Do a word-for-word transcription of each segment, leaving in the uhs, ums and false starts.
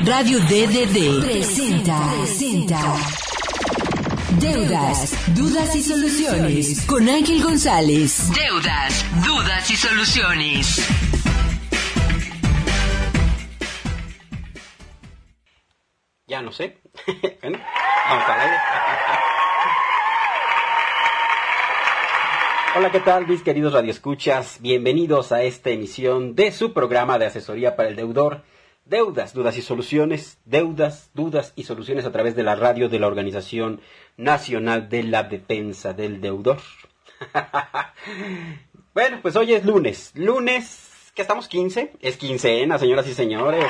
Radio D D D presenta, presenta Deudas, Dudas y Soluciones con Ángel González. Deudas, Dudas y Soluciones. Ya no sé. Bueno, vamos al aire. Hola, ¿qué tal, mis queridos radioescuchas? Bienvenidos a esta emisión de su programa de asesoría para el deudor. Deudas, Dudas y Soluciones. Deudas, Dudas y Soluciones a través de la radio de la Organización Nacional de la Defensa del Deudor. Bueno, pues hoy es lunes. Lunes, ¿qué estamos? ¿quince? Es quincena, señoras y señores.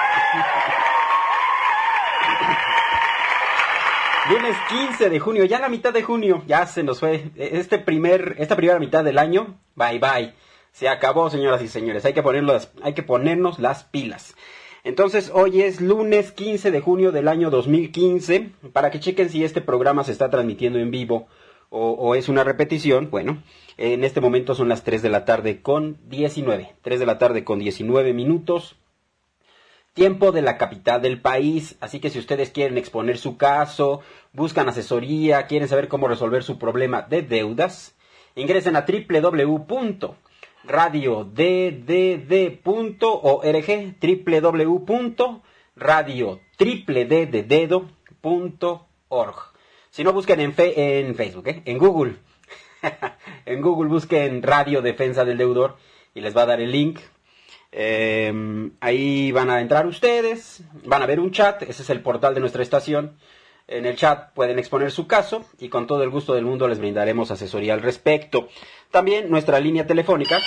Lunes quince de junio, ya la mitad de junio, ya se nos fue. Este primer, esta primera mitad del año, bye bye. Se acabó, señoras y señores. Hay que ponernos, hay que ponernos las pilas. Entonces, hoy es lunes quince de junio del año dos mil quince. Para que chequen si este programa se está transmitiendo en vivo o, o es una repetición. Bueno, en este momento son las tres de la tarde con diecinueve. tres de la tarde con diecinueve minutos. Tiempo de la capital del país, así que si ustedes quieren exponer su caso, buscan asesoría, quieren saber cómo resolver su problema de deudas, ingresen a doble u doble u doble u punto radio d d d punto org, doble u doble u doble u punto radio d d d punto org. Si no, busquen en, fe, en Facebook, ¿eh? en Google, en Google busquen Radio Defensa del Deudor y les va a dar el link. Eh, ahí van a entrar ustedes, van a ver un chat, ese es el portal de nuestra estación. En el chat pueden exponer su caso y con todo el gusto del mundo les brindaremos asesoría al respecto. También nuestra línea telefónica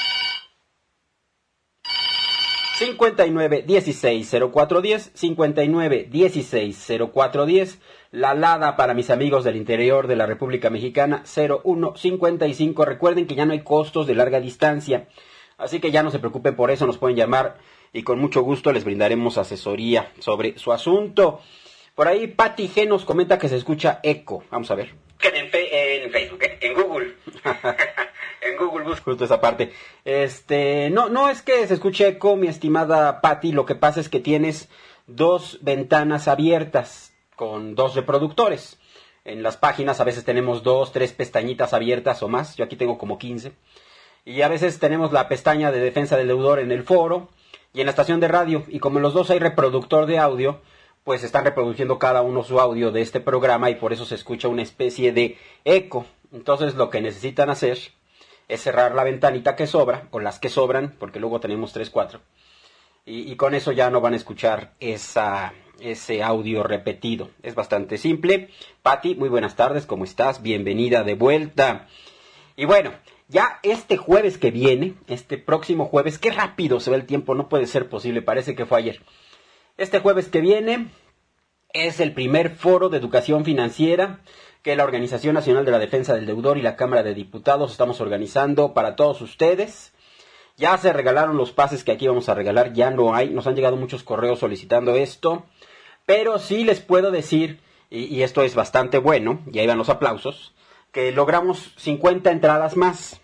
cincuenta y nueve dieciséis cero cuatro diez, cincuenta y nueve dieciséis cero cuatro diez, la alada para mis amigos del interior de la República Mexicana cero uno cincuenta y cinco. Recuerden que ya no hay costos de larga distancia. Así que ya no se preocupen por eso, nos pueden llamar y con mucho gusto les brindaremos asesoría sobre su asunto. Por ahí Pati G nos comenta que se escucha eco. Vamos a ver. En, fe, en Facebook, ¿eh? en Google. En Google busco justo esa parte. Este, no, no es que se escuche eco, mi estimada Pati. Lo que pasa es que tienes dos ventanas abiertas con dos reproductores. En las páginas a veces tenemos dos, tres pestañitas abiertas o más. Yo aquí tengo como quince. Y a veces tenemos la pestaña de defensa del deudor en el foro y en la estación de radio. Y como en los dos hay reproductor de audio, pues están reproduciendo cada uno su audio de este programa y por eso se escucha una especie de eco. Entonces lo que necesitan hacer es cerrar la ventanita que sobra, o las que sobran, porque luego tenemos tres, cuatro. Y, y con eso ya no van a escuchar esa, ese audio repetido. Es bastante simple. Pati, muy buenas tardes, ¿cómo estás? Bienvenida de vuelta. Y bueno, ya este jueves que viene, este próximo jueves, qué rápido se va el tiempo, no puede ser posible, parece que fue ayer. Este jueves que viene es el primer foro de educación financiera que la Organización Nacional de la Defensa del Deudor y la Cámara de Diputados estamos organizando para todos ustedes. Ya se regalaron los pases que aquí vamos a regalar, ya no hay, nos han llegado muchos correos solicitando esto, pero sí les puedo decir, y, y esto es bastante bueno, y ahí van los aplausos, que logramos cincuenta entradas más.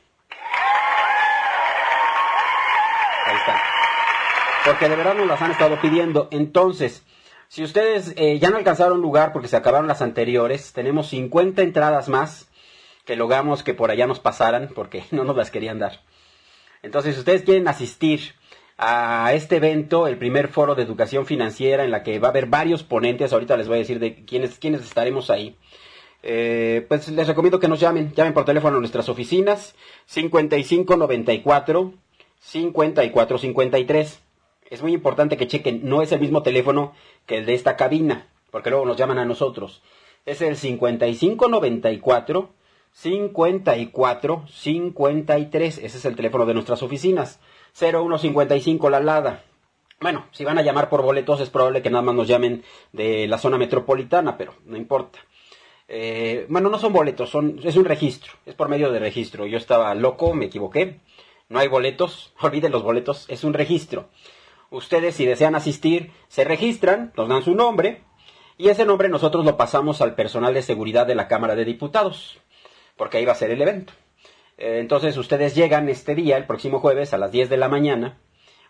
Ahí está. Porque de verdad nos las han estado pidiendo. Entonces, si ustedes eh, ya no alcanzaron lugar porque se acabaron las anteriores, tenemos cincuenta entradas más que logramos que por allá nos pasaran porque no nos las querían dar. Entonces, si ustedes quieren asistir a este evento, el primer foro de educación financiera en la que va a haber varios ponentes, ahorita les voy a decir de quiénes, quiénes estaremos ahí. Eh, pues les recomiendo que nos llamen, llamen por teléfono a nuestras oficinas, cincuenta y cinco noventa y cuatro, cincuenta y cuatro cincuenta y tres. Es muy importante que chequen, no es el mismo teléfono que el de esta cabina, porque luego nos llaman a nosotros. Es el cincuenta y cinco noventa y cuatro, cincuenta y cuatro cincuenta y tres, ese es el teléfono de nuestras oficinas, cero uno cincuenta y cinco la alada. Bueno, si van a llamar por boletos es probable que nada más nos llamen de la zona metropolitana, pero no importa. Eh, bueno, no son boletos, son, es un registro, es por medio de registro. Yo estaba loco, me equivoqué, no hay boletos, olviden los boletos, es un registro. Ustedes, si desean asistir, se registran, nos dan su nombre, y ese nombre nosotros lo pasamos al personal de seguridad de la Cámara de Diputados, porque ahí va a ser el evento. Eh, entonces, ustedes llegan este día, el próximo jueves, a las diez de la mañana,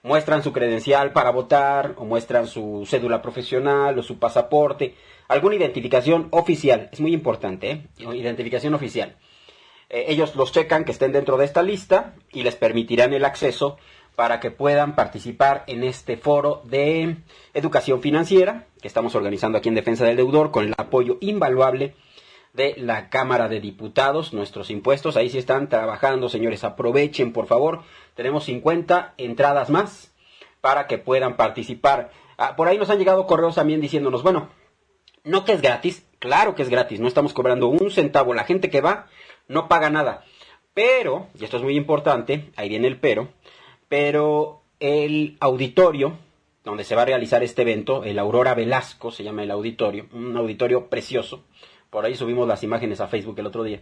muestran su credencial para votar, o muestran su cédula profesional, o su pasaporte, alguna identificación oficial, es muy importante, ¿eh? Identificación oficial. Eh, ellos los checan que estén dentro de esta lista y les permitirán el acceso para que puedan participar en este foro de educación financiera que estamos organizando aquí en Defensa del Deudor con el apoyo invaluable de la Cámara de Diputados. Nuestros impuestos ahí sí están trabajando, señores, aprovechen por favor, tenemos cincuenta entradas más para que puedan participar. Ah, por ahí nos han llegado correos también diciéndonos, bueno, no que es gratis, claro que es gratis, no estamos cobrando un centavo, la gente que va no paga nada, pero, y esto es muy importante, ahí viene el pero, pero el auditorio donde se va a realizar este evento, el Aurora Velasco se llama el auditorio, un auditorio precioso, por ahí subimos las imágenes a Facebook el otro día,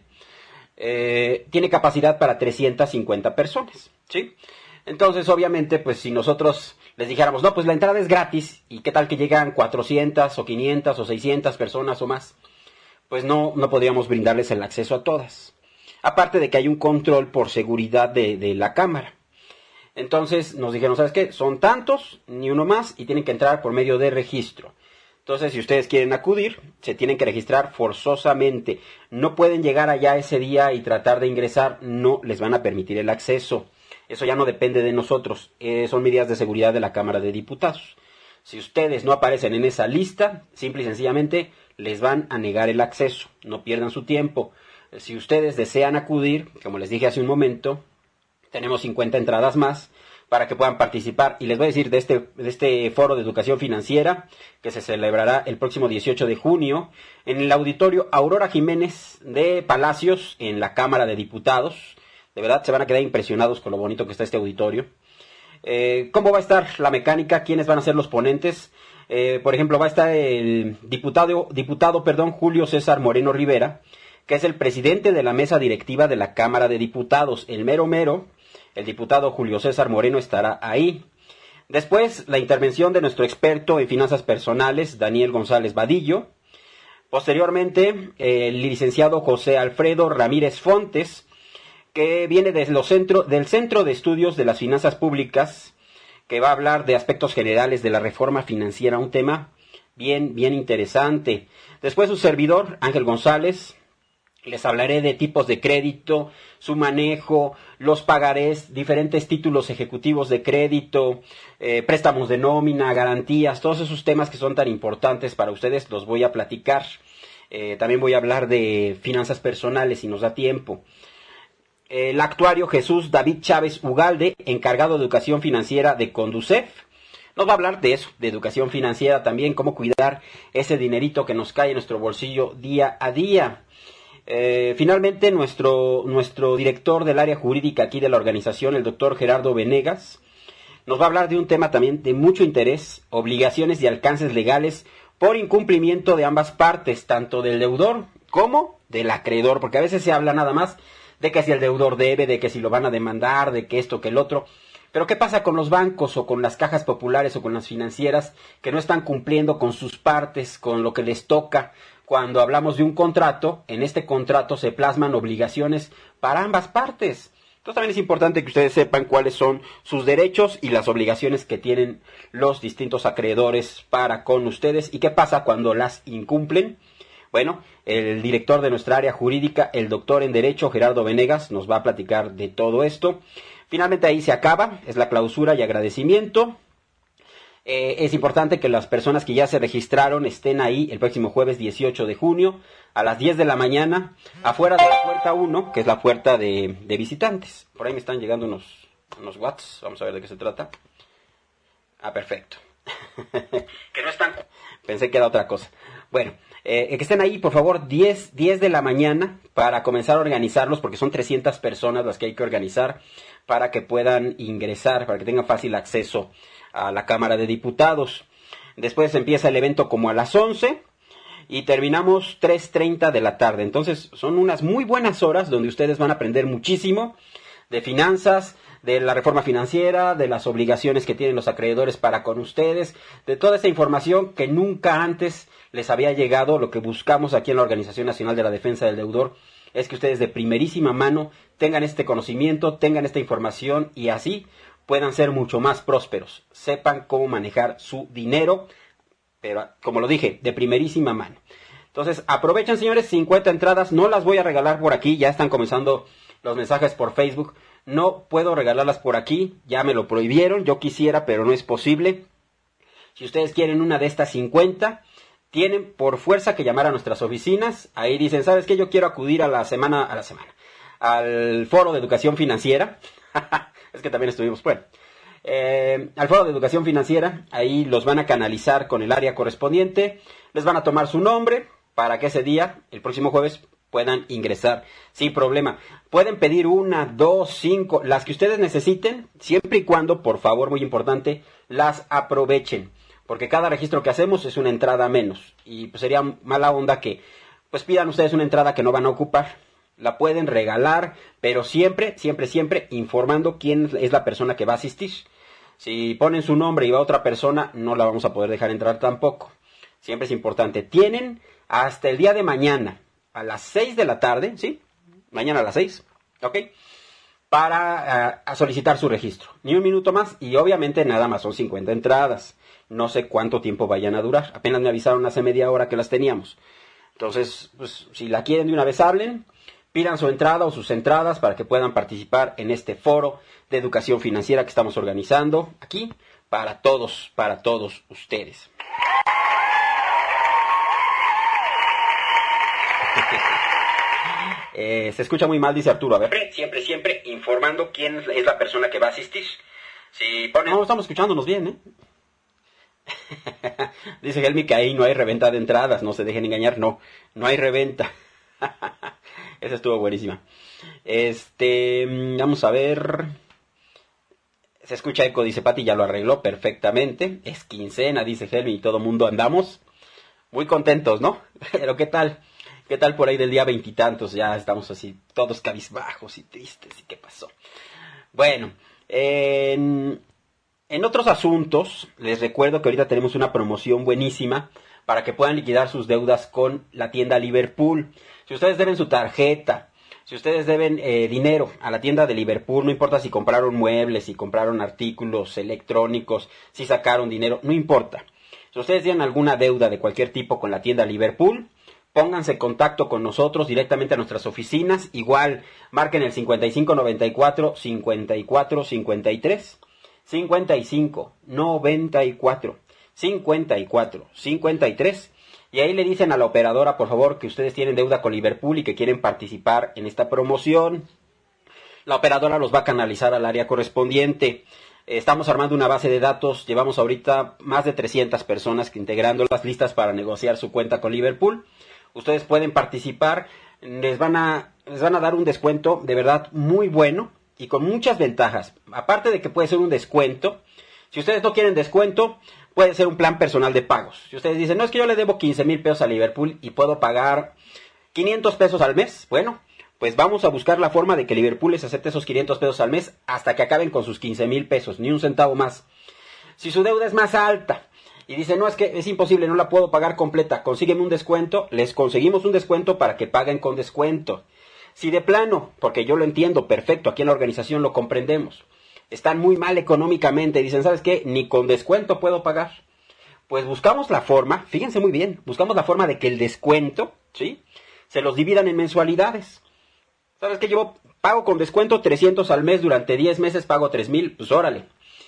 eh, tiene capacidad para trescientas cincuenta personas, ¿sí? Entonces, obviamente, pues si nosotros les dijéramos, no, pues la entrada es gratis, y qué tal que llegan cuatrocientas o quinientas o seiscientas personas o más, pues no, no podríamos brindarles el acceso a todas. Aparte de que hay un control por seguridad de, de la Cámara. Entonces nos dijeron, ¿sabes qué? Son tantos, ni uno más, y tienen que entrar por medio de registro. Entonces, si ustedes quieren acudir, se tienen que registrar forzosamente. No pueden llegar allá ese día y tratar de ingresar, no les van a permitir el acceso. Eso ya no depende de nosotros, eh, son medidas de seguridad de la Cámara de Diputados. Si ustedes no aparecen en esa lista, simple y sencillamente les van a negar el acceso, no pierdan su tiempo. Si ustedes desean acudir, como les dije hace un momento, tenemos cincuenta entradas más para que puedan participar. Y les voy a decir de este, de este foro de educación financiera que se celebrará el próximo dieciocho de junio en el auditorio Aurora Jiménez de Palacios en la Cámara de Diputados. De verdad se van a quedar impresionados con lo bonito que está este auditorio. Eh, ¿Cómo va a estar la mecánica? ¿Quiénes van a ser los ponentes? Eh, por ejemplo, va a estar el diputado, diputado perdón, Julio César Moreno Rivera, que es el presidente de la mesa directiva de la Cámara de Diputados, el mero mero. El diputado Julio César Moreno estará ahí. Después, la intervención de nuestro experto en finanzas personales, Daniel González Vadillo. Posteriormente, el licenciado José Alfredo Ramírez Fontes, que viene de los centro, del Centro de Estudios de las Finanzas Públicas, que va a hablar de aspectos generales de la reforma financiera, un tema bien, bien interesante. Después, su servidor, Ángel González. Les hablaré de tipos de crédito, su manejo, los pagarés, diferentes títulos ejecutivos de crédito, eh, préstamos de nómina, garantías, todos esos temas que son tan importantes para ustedes los voy a platicar. Eh, también voy a hablar de finanzas personales si nos da tiempo. El actuario Jesús David Chávez Ugalde, encargado de educación financiera de Conducef, nos va a hablar de eso, de educación financiera también, cómo cuidar ese dinerito que nos cae en nuestro bolsillo día a día. Eh, finalmente, nuestro, nuestro director del área jurídica aquí de la organización, el doctor Gerardo Venegas, nos va a hablar de un tema también de mucho interés, obligaciones y alcances legales por incumplimiento de ambas partes, tanto del deudor como del acreedor, porque a veces se habla nada más de que si el deudor debe, de que si lo van a demandar, de que esto, que el otro. Pero ¿qué pasa con los bancos o con las cajas populares o con las financieras que no están cumpliendo con sus partes, con lo que les toca? Cuando hablamos de un contrato, en este contrato se plasman obligaciones para ambas partes. Entonces también es importante que ustedes sepan cuáles son sus derechos y las obligaciones que tienen los distintos acreedores para con ustedes y qué pasa cuando las incumplen. Bueno, el director de nuestra área jurídica, el doctor en Derecho, Gerardo Venegas, nos va a platicar de todo esto. Finalmente ahí se acaba, es la clausura y agradecimiento. Eh, es importante que las personas que ya se registraron estén ahí el próximo jueves dieciocho de junio a las diez de la mañana, afuera de la puerta uno, que es la puerta de, de visitantes. Por ahí me están llegando unos, unos watts, vamos a ver de qué se trata. Ah, perfecto. Que no están... Pensé que era otra cosa. Bueno, eh, que estén ahí, por favor, diez, diez de la mañana para comenzar a organizarlos, porque son trescientas personas las que hay que organizar para que puedan ingresar, para que tengan fácil acceso a la Cámara de Diputados. Después empieza el evento como a las once y terminamos tres treinta de la tarde. Entonces son unas muy buenas horas donde ustedes van a aprender muchísimo de finanzas, de la reforma financiera, de las obligaciones que tienen los acreedores para con ustedes, de toda esa información que nunca antes les había llegado. Lo que buscamos aquí en la Organización Nacional de la Defensa del Deudor es que ustedes de primerísima mano tengan este conocimiento, tengan esta información y así puedan ser mucho más prósperos, sepan cómo manejar su dinero, pero como lo dije, de primerísima mano. Entonces, aprovechen, señores, cincuenta entradas, no las voy a regalar por aquí, ya están comenzando los mensajes por Facebook, no puedo regalarlas por aquí, ya me lo prohibieron, yo quisiera, pero no es posible. Si ustedes quieren una de estas cincuenta, tienen por fuerza que llamar a nuestras oficinas, ahí dicen, ¿sabes qué? Yo quiero acudir a la semana, a la semana, al foro de educación financiera, es que también estuvimos, bueno, eh, al foro de educación financiera, ahí los van a canalizar con el área correspondiente, les van a tomar su nombre, para que ese día, el próximo jueves, puedan ingresar sin problema. Pueden pedir una, dos, cinco, las que ustedes necesiten, siempre y cuando, por favor, muy importante, las aprovechen. Porque cada registro que hacemos es una entrada menos. Y pues sería mala onda que pues pidan ustedes una entrada que no van a ocupar. La pueden regalar, pero siempre, siempre, siempre informando quién es la persona que va a asistir. Si ponen su nombre y va otra persona, no la vamos a poder dejar entrar tampoco. Siempre es importante. Tienen hasta el día de mañana, a las seis de la tarde, ¿sí? Mañana a las seis, ¿ok? Para uh, a solicitar su registro. Ni un minuto más y obviamente nada más son cincuenta entradas. No sé cuánto tiempo vayan a durar. Apenas me avisaron hace media hora que las teníamos. Entonces, pues, si la quieren de una vez hablen, pidan su entrada o sus entradas para que puedan participar en este foro de educación financiera que estamos organizando aquí para todos, para todos ustedes. Eh, se escucha muy mal, dice Arturo. A ver, siempre, siempre informando quién es la persona que va a asistir. Si ponen... No, estamos escuchándonos bien, ¿eh? Dice Helmi que ahí no hay reventa de entradas, no se dejen engañar, no, no hay reventa. Esa estuvo buenísima. Este, vamos a ver. Se escucha eco, dice Pati, ya lo arregló perfectamente. Es quincena, dice Helmi, y todo mundo andamos muy contentos, ¿no? Pero ¿qué tal? ¿Qué tal por ahí del día veintitantos? Ya estamos así, todos cabizbajos y tristes. ¿Y qué pasó? Bueno, en, en otros asuntos, les recuerdo que ahorita tenemos una promoción buenísima para que puedan liquidar sus deudas con la tienda Liverpool. Si ustedes deben su tarjeta, si ustedes deben eh, dinero a la tienda de Liverpool, no importa si compraron muebles, si compraron artículos electrónicos, si sacaron dinero, no importa. Si ustedes tienen alguna deuda de cualquier tipo con la tienda Liverpool, pónganse en contacto con nosotros directamente a nuestras oficinas. Igual, marquen el cincuenta y cinco noventa y cuatro cincuenta y cuatro cincuenta y tres, cincuenta y cinco noventa y cuatro cincuenta y cuatro cincuenta y tres, y ahí le dicen a la operadora, por favor, que ustedes tienen deuda con Liverpool y que quieren participar en esta promoción. La operadora los va a canalizar al área correspondiente. Estamos armando una base de datos, llevamos ahorita más de trescientas personas que integrándolas listas para negociar su cuenta con Liverpool. Ustedes pueden participar, les van a, les van a dar un descuento de verdad muy bueno y con muchas ventajas. Aparte de que puede ser un descuento, si ustedes no quieren descuento, puede ser un plan personal de pagos. Si ustedes dicen, no, es que yo le debo quince mil pesos a Liverpool y puedo pagar quinientos pesos al mes, bueno, pues vamos a buscar la forma de que Liverpool les acepte esos quinientos pesos al mes hasta que acaben con sus quince mil pesos, ni un centavo más. Si su deuda es más alta y dicen, no, es que es imposible, no la puedo pagar completa, consígueme un descuento, les conseguimos un descuento para que paguen con descuento. Si de plano, porque yo lo entiendo perfecto, aquí en la organización lo comprendemos, están muy mal económicamente, dicen, ¿sabes qué? Ni con descuento puedo pagar. Pues buscamos la forma, fíjense muy bien, buscamos la forma de que el descuento, ¿sí?, se los dividan en mensualidades. ¿Sabes qué? Yo pago con descuento trescientos al mes, durante diez meses pago tres mil, pues órale.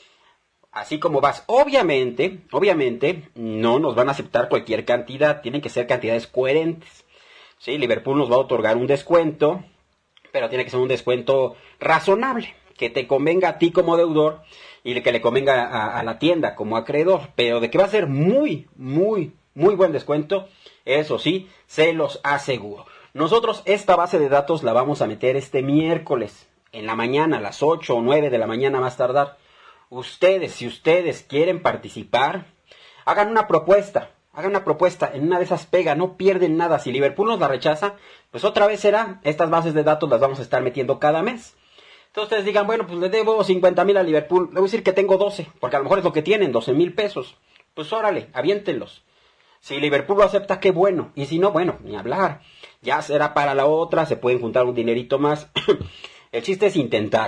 Así como vas. Obviamente, obviamente, no nos van a aceptar cualquier cantidad, tienen que ser cantidades coherentes. Sí, Liverpool nos va a otorgar un descuento, pero tiene que ser un descuento razonable, que te convenga a ti como deudor y que le convenga a, a la tienda como acreedor, pero de que va a ser muy, muy, muy buen descuento, eso sí, se los aseguro. Nosotros esta base de datos la vamos a meter este miércoles, en la mañana, a las ocho o nueve de la mañana más tardar. Ustedes, si ustedes quieren participar, hagan una propuesta, hagan una propuesta, en una de esas pega, no pierden nada. Si Liverpool nos la rechaza, pues otra vez será, estas bases de datos las vamos a estar metiendo cada mes. Entonces ustedes digan, bueno, pues le debo cincuenta mil a Liverpool, le voy a decir que tengo doce, porque a lo mejor es lo que tienen, doce mil pesos. Pues órale, aviéntenlos. Si Liverpool lo acepta, qué bueno. Y si no, bueno, ni hablar. Ya será para la otra, se pueden juntar un dinerito más. El chiste es intentarlo.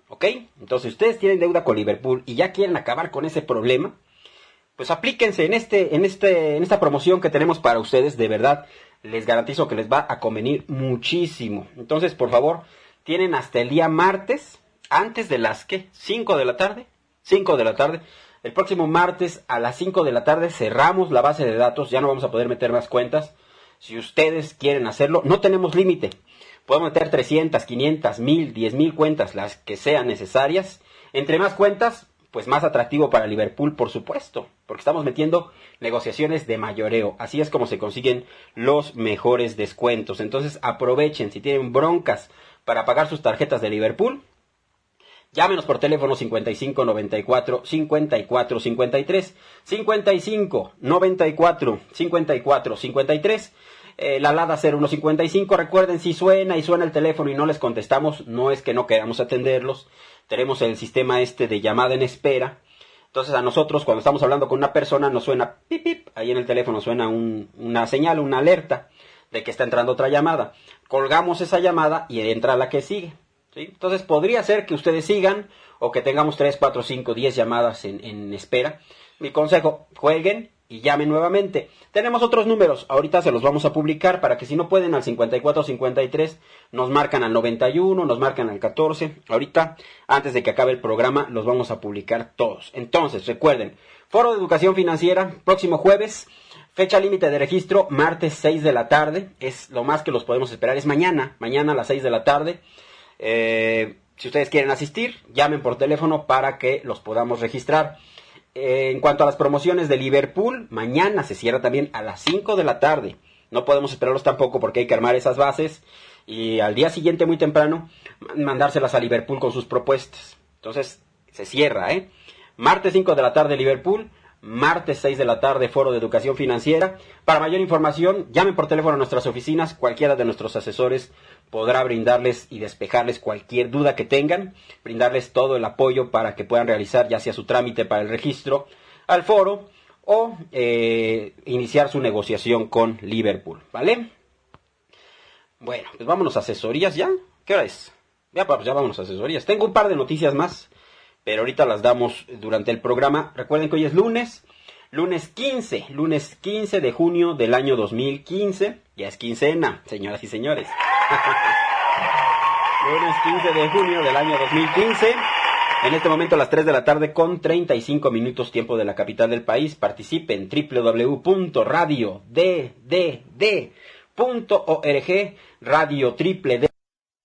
¿ok? Entonces, si ustedes tienen deuda con Liverpool y ya quieren acabar con ese problema, pues aplíquense en este, en este, en esta promoción que tenemos para ustedes. De verdad, les garantizo que les va a convenir muchísimo. Entonces, por favor, tienen hasta el día martes, antes de las, ¿qué? cinco de la tarde, cinco de la tarde. El próximo martes a las cinco de la tarde cerramos la base de datos, ya no vamos a poder meter más cuentas. Si ustedes quieren hacerlo, no tenemos límite. Podemos meter trescientas, quinientas, mil, diez mil cuentas, las que sean necesarias. Entre más cuentas, pues más atractivo para Liverpool, por supuesto, porque estamos metiendo negociaciones de mayoreo. Así es como se consiguen los mejores descuentos. Entonces aprovechen, si tienen broncas para pagar sus tarjetas de Liverpool, llámenos por teléfono cincuenta y cinco, noventa y cuatro, cincuenta y cuatro, cincuenta y tres, cincuenta y cinco, noventa y cuatro, cincuenta y cuatro, cincuenta y tres, eh, la Lada cero uno cincuenta y cinco. Recuerden, si suena y suena el teléfono y no les contestamos, no es que no queramos atenderlos. Tenemos el sistema este de llamada en espera. Entonces a nosotros cuando estamos hablando con una persona nos suena pip pip, ahí en el teléfono suena un, una señal, una alerta de que está entrando otra llamada. Colgamos esa llamada y entra la que sigue. ¿Sí? Entonces podría ser que ustedes sigan o que tengamos tres, cuatro, cinco, diez llamadas en, en espera. Mi consejo, jueguen y llamen nuevamente. Tenemos otros números, ahorita se los vamos a publicar para que si no pueden al cincuenta y cuatro, cincuenta y tres, nos marcan al noventa y uno, nos marcan al catorce. Ahorita, antes de que acabe el programa, los vamos a publicar todos. Entonces, recuerden, Foro de Educación Financiera, próximo jueves, fecha límite de registro, martes seis de la tarde, es lo más que los podemos esperar, es mañana, mañana a las seis de la tarde. Eh, si ustedes quieren asistir, llamen por teléfono para que los podamos registrar. Eh, en cuanto a las promociones de Liverpool, mañana se cierra también a las cinco de la tarde. No podemos esperarlos tampoco porque hay que armar esas bases y al día siguiente muy temprano mandárselas a Liverpool con sus propuestas. Entonces se cierra, ¿eh? Martes cinco de la tarde Liverpool, martes seis de la tarde Foro de Educación Financiera. Para mayor información, llamen por teléfono a nuestras oficinas, cualquiera de nuestros asesores podrá brindarles y despejarles cualquier duda que tengan, brindarles todo el apoyo para que puedan realizar ya sea su trámite para el registro al foro o eh, iniciar su negociación con Liverpool, ¿vale? Bueno, pues vámonos a asesorías ya. ¿Qué hora es? Ya, pues ya vámonos a asesorías. Tengo un par de noticias más, pero ahorita las damos durante el programa. Recuerden que hoy es lunes, lunes quince, lunes quince de junio del año dos mil quince. Ya es quincena, señoras y señores. Lunes quince de junio del año dos mil quince. En este momento a las tres de la tarde con treinta y cinco minutos tiempo de la capital del país. Participen doble u doble u doble u punto radio d d d punto org, radio triple d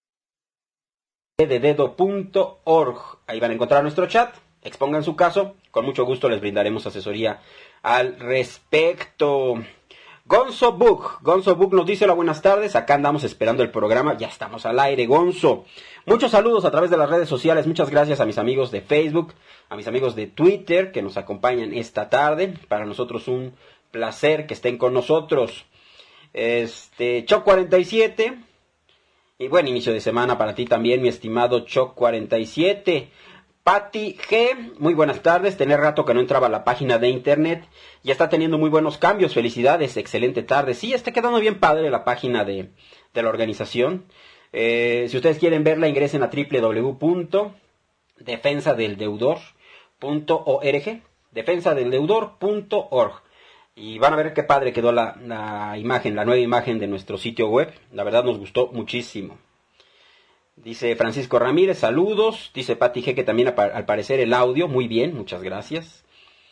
de dedo punto org. Ahí van a encontrar nuestro chat. Expongan su caso. Con mucho gusto les brindaremos asesoría al respecto. Gonzo Book, Gonzo Book nos dice: hola, buenas tardes, acá andamos esperando el programa, ya estamos al aire, Gonzo. Muchos saludos a través de las redes sociales, muchas gracias a mis amigos de Facebook, a mis amigos de Twitter que nos acompañan esta tarde. Para nosotros un placer que estén con nosotros. Este, Choc cuarenta y siete, y buen inicio de semana para ti también, mi estimado Choc cuarenta y siete. Patti G, muy buenas tardes, tenía rato que no entraba a la página de internet, ya está teniendo muy buenos cambios, felicidades, excelente tarde. Sí, está quedando bien padre la página de, de la organización. Eh, si ustedes quieren verla, ingresen a doble u doble u doble u punto defensa del deudor punto org, defensa del deudor punto org, y van a ver qué padre quedó la, la imagen, la nueva imagen de nuestro sitio web. La verdad nos gustó muchísimo. Dice Francisco Ramírez, saludos. Dice Pati G que también al parecer el audio, muy bien, muchas gracias.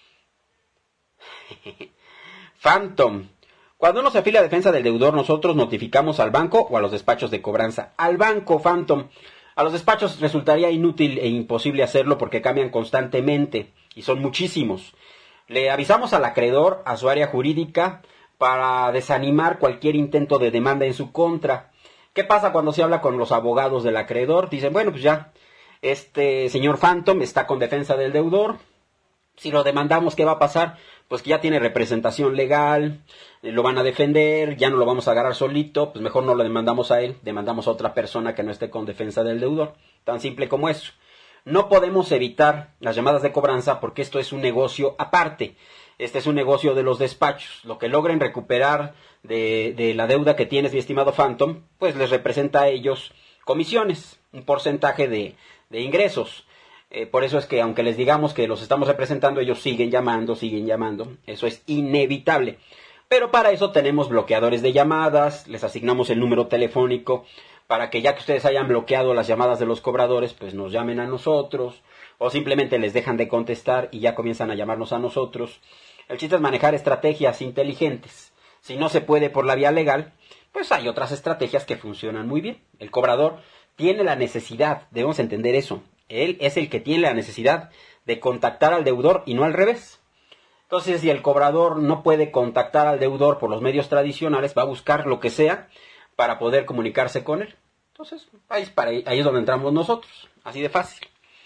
Phantom, cuando uno se afila a defensa del deudor, nosotros notificamos al banco o a los despachos de cobranza. Al banco, Phantom. A los despachos resultaría inútil e imposible hacerlo porque cambian constantemente y son muchísimos. Le avisamos al acreedor, a su área jurídica, para desanimar cualquier intento de demanda en su contra. ¿Qué pasa cuando se habla con los abogados del acreedor? Dicen, bueno, pues ya, este señor Phantom está con defensa del deudor. Si lo demandamos, ¿qué va a pasar? Pues que ya tiene representación legal, lo van a defender, ya no lo vamos a agarrar solito, pues mejor no lo demandamos a él, demandamos a otra persona que no esté con defensa del deudor. Tan simple como eso. No podemos evitar las llamadas de cobranza porque esto es un negocio aparte. Este es un negocio de los despachos. Lo que logren recuperar de, de la deuda que tienes, mi estimado Phantom, pues les representa a ellos comisiones, un porcentaje de, de ingresos. Eh, por eso es que aunque les digamos que los estamos representando, ellos siguen llamando, siguen llamando. Eso es inevitable. Pero para eso tenemos bloqueadores de llamadas, les asignamos el número telefónico para que ya que ustedes hayan bloqueado las llamadas de los cobradores, pues nos llamen a nosotros, o simplemente les dejan de contestar y ya comienzan a llamarnos a nosotros. El chiste es manejar estrategias inteligentes. Si no se puede por la vía legal, pues hay otras estrategias que funcionan muy bien. El cobrador tiene la necesidad, debemos entender eso, él es el que tiene la necesidad de contactar al deudor y no al revés. Entonces, si el cobrador no puede contactar al deudor por los medios tradicionales, va a buscar lo que sea para poder comunicarse con él. Entonces, ahí es, para, ahí es donde entramos nosotros, así de fácil.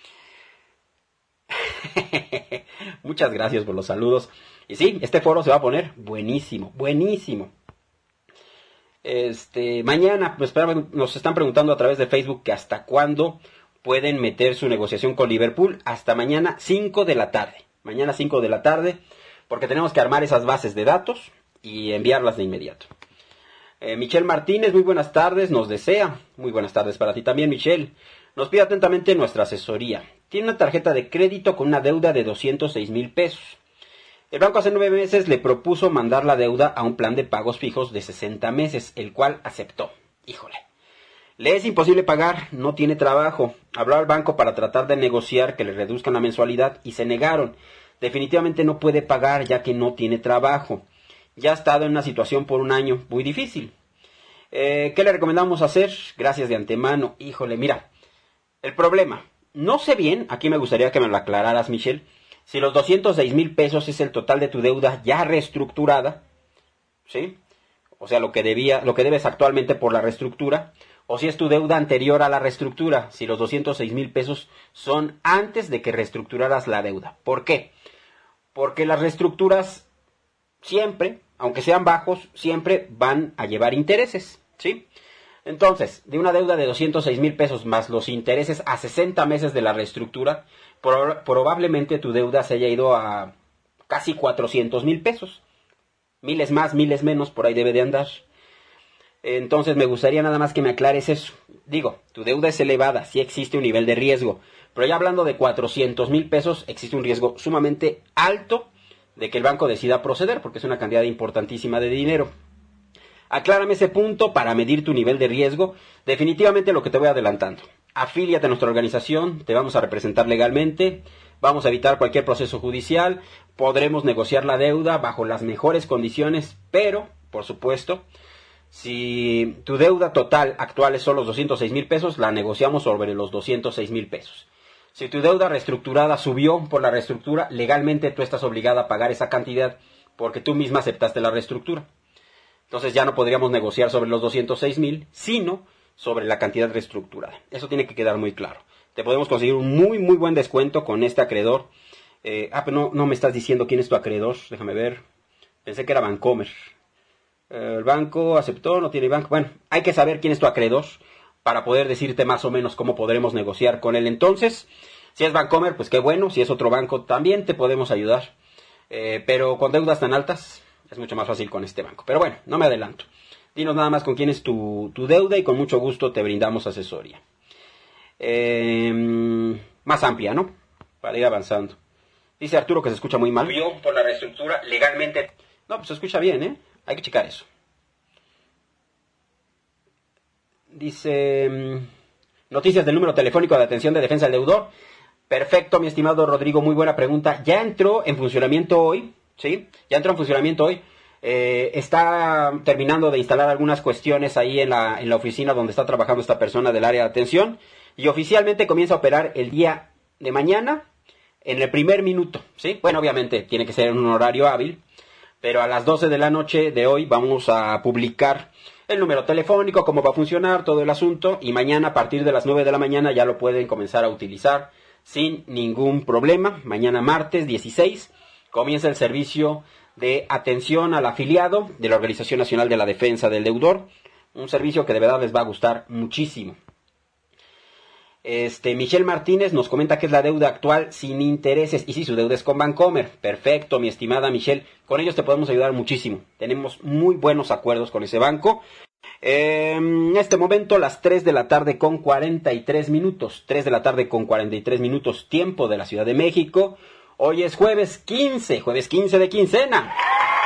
Muchas gracias por los saludos. Y sí, este foro se va a poner buenísimo, buenísimo. Este, mañana, pues, nos están preguntando a través de Facebook que hasta cuándo pueden meter su negociación con Liverpool. Hasta mañana cinco de la tarde. Mañana cinco de la tarde, porque tenemos que armar esas bases de datos y enviarlas de inmediato. Eh, Michelle Martínez, muy buenas tardes, nos desea. Muy buenas tardes para ti también, Michelle. Nos pide atentamente nuestra asesoría. Tiene una tarjeta de crédito con una deuda de doscientos seis mil pesos. El banco hace nueve meses le propuso mandar la deuda a un plan de pagos fijos de sesenta meses, el cual aceptó. Híjole. Le es imposible pagar, no tiene trabajo. Habló al banco para tratar de negociar que le reduzcan la mensualidad y se negaron. Definitivamente no puede pagar ya que no tiene trabajo. Ya ha estado en una situación por un año muy difícil. Eh, ¿Qué le recomendamos hacer? Gracias de antemano. Híjole, mira, el problema, no sé bien, aquí me gustaría que me lo aclararas, Michelle, si los doscientos seis mil pesos es el total de tu deuda ya reestructurada, ¿sí? O sea, lo que debía, lo que debes actualmente por la reestructura, o si es tu deuda anterior a la reestructura, si los doscientos seis mil pesos son antes de que reestructuraras la deuda. ¿Por qué? Porque las reestructuras siempre, aunque sean bajos, siempre van a llevar intereses, ¿sí? Entonces, de una deuda de doscientos seis mil pesos más los intereses a sesenta meses de la reestructura, pro- probablemente tu deuda se haya ido a casi cuatrocientos mil pesos. Miles más, miles menos, por ahí debe de andar. Entonces me gustaría nada más que me aclares eso. Digo, tu deuda es elevada, sí existe un nivel de riesgo, pero ya hablando de cuatrocientos mil pesos, existe un riesgo sumamente alto de que el banco decida proceder, porque es una cantidad importantísima de dinero. Aclárame ese punto para medir tu nivel de riesgo. Definitivamente lo que te voy adelantando. Afíliate a nuestra organización, te vamos a representar legalmente, vamos a evitar cualquier proceso judicial, podremos negociar la deuda bajo las mejores condiciones, pero, por supuesto, si tu deuda total actual son los doscientos seis mil pesos, la negociamos sobre los doscientos seis mil pesos. Si tu deuda reestructurada subió por la reestructura, legalmente tú estás obligada a pagar esa cantidad porque tú misma aceptaste la reestructura. Entonces ya no podríamos negociar sobre los doscientos seis mil, sino sobre la cantidad reestructurada. Eso tiene que quedar muy claro. Te podemos conseguir un muy, muy buen descuento con este acreedor. Eh, ah, pero no, no me estás diciendo quién es tu acreedor. Déjame ver. Pensé que era Bancomer. Eh, el banco aceptó, no tiene banco. Bueno, hay que saber quién es tu acreedor para poder decirte más o menos cómo podremos negociar con él. Entonces, si es Bancomer, pues qué bueno. Si es otro banco, también te podemos ayudar. Eh, pero con deudas tan altas, es mucho más fácil con este banco. Pero bueno, no me adelanto. Dinos nada más con quién es tu, tu deuda y con mucho gusto te brindamos asesoría. Eh, más amplia, ¿no? Para ir avanzando. Dice Arturo que se escucha muy mal. Subió por la reestructura legalmente. No, pues se escucha bien, ¿eh? Hay que checar eso. Dice, noticias del número telefónico de atención de defensa del deudor. Perfecto, mi estimado Rodrigo, muy buena pregunta. Ya entró en funcionamiento hoy, ¿sí? Ya entró en funcionamiento hoy. Eh, está terminando de instalar algunas cuestiones ahí en la, en la oficina donde está trabajando esta persona del área de atención. Y oficialmente comienza a operar el día de mañana en el primer minuto, ¿sí? Bueno, obviamente tiene que ser en un horario hábil. Pero a las doce de la noche de hoy vamos a publicar el número telefónico, cómo va a funcionar todo el asunto. Y mañana a partir de las nueve de la mañana ya lo pueden comenzar a utilizar sin ningún problema. Mañana martes dieciséis comienza el servicio de atención al afiliado de la Organización Nacional de la Defensa del Deudor. Un servicio que de verdad les va a gustar muchísimo. Este, Michelle Martínez nos comenta que es la deuda actual sin intereses. Y si su deuda es con Bancomer. Perfecto, mi estimada Michelle. Con ellos te podemos ayudar muchísimo. Tenemos muy buenos acuerdos con ese banco. En este momento, las tres de la tarde con cuarenta y tres minutos. tres de la tarde con cuarenta y tres minutos, tiempo de la Ciudad de México. Hoy es jueves quince, jueves quince de quincena.